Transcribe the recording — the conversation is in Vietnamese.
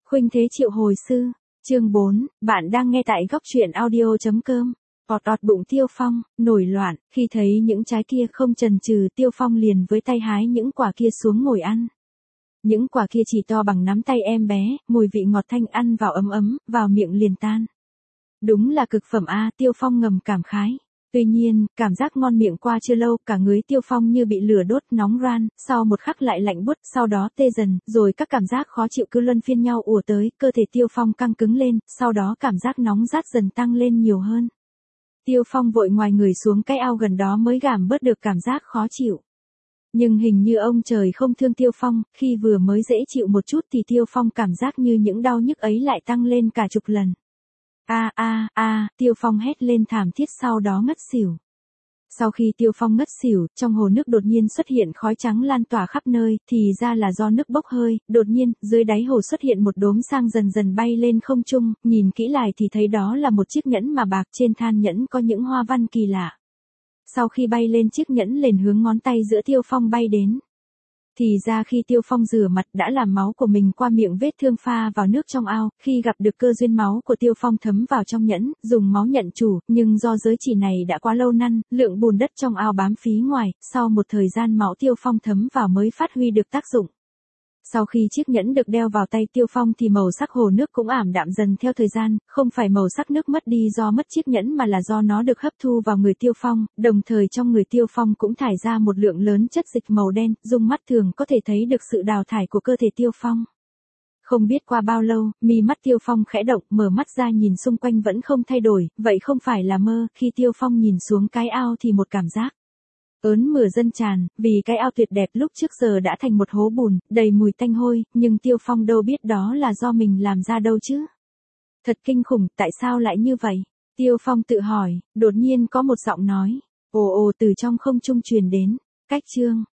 Khuynh Thế Triệu Hồi Sư, chương 4, bạn đang nghe tại góc truyện audio.com. Bụng Tiêu Phong, nổi loạn, khi thấy những trái kia không chần chừ Tiêu Phong liền với tay hái những quả kia xuống ngồi ăn. Những quả kia chỉ to bằng nắm tay em bé, mùi vị ngọt thanh ăn vào ấm ấm, vào miệng liền tan. Đúng là cực phẩm a, Tiêu Phong ngầm cảm khái. Tuy nhiên, cảm giác ngon miệng qua chưa lâu, cả người Tiêu Phong như bị lửa đốt nóng ran, sau một khắc lại lạnh buốt, sau đó tê dần, rồi các cảm giác khó chịu cứ luân phiên nhau ùa tới, cơ thể Tiêu Phong căng cứng lên, sau đó cảm giác nóng rát dần tăng lên nhiều hơn. Tiêu Phong vội ngoài người xuống cái ao gần đó mới giảm bớt được cảm giác khó chịu. Nhưng hình như ông trời không thương Tiêu Phong, khi vừa mới dễ chịu một chút thì Tiêu Phong cảm giác như những đau nhức ấy lại tăng lên cả chục lần. Tiêu Phong hét lên thảm thiết sau đó ngất xỉu. Sau khi Tiêu Phong ngất xỉu, trong hồ nước đột nhiên xuất hiện khói trắng lan tỏa khắp nơi, thì ra là do nước bốc hơi, đột nhiên, dưới đáy hồ xuất hiện một đốm sang dần dần bay lên không trung, nhìn kỹ lại thì thấy đó là một chiếc nhẫn mà bạc, trên than nhẫn có những hoa văn kỳ lạ. Sau khi bay lên chiếc nhẫn liền hướng ngón tay giữa Tiêu Phong bay đến. Thì ra khi Tiêu Phong rửa mặt đã làm máu của mình qua miệng vết thương pha vào nước trong ao, khi gặp được cơ duyên máu của Tiêu Phong thấm vào trong nhẫn, dùng máu nhận chủ, nhưng do giới chỉ này đã quá lâu năm, lượng bùn đất trong ao bám phí ngoài, sau một thời gian máu Tiêu Phong thấm vào mới phát huy được tác dụng. Sau khi chiếc nhẫn được đeo vào tay Tiêu Phong thì màu sắc hồ nước cũng ảm đạm dần theo thời gian, không phải màu sắc nước mất đi do mất chiếc nhẫn mà là do nó được hấp thu vào người Tiêu Phong, đồng thời trong người Tiêu Phong cũng thải ra một lượng lớn chất dịch màu đen, dùng mắt thường có thể thấy được sự đào thải của cơ thể Tiêu Phong. Không biết qua bao lâu, mi mắt Tiêu Phong khẽ động, mở mắt ra nhìn xung quanh vẫn không thay đổi, vậy không phải là mơ, khi Tiêu Phong nhìn xuống cái ao thì một cảm giác ớn mửa dâng tràn, vì cái ao tuyệt đẹp lúc trước giờ đã thành một hố bùn, đầy mùi tanh hôi, nhưng Tiêu Phong đâu biết đó là do mình làm ra đâu chứ. Thật kinh khủng, tại sao lại như vậy? Tiêu Phong tự hỏi, đột nhiên có một giọng nói, ồ từ trong không trung truyền đến, cách chương.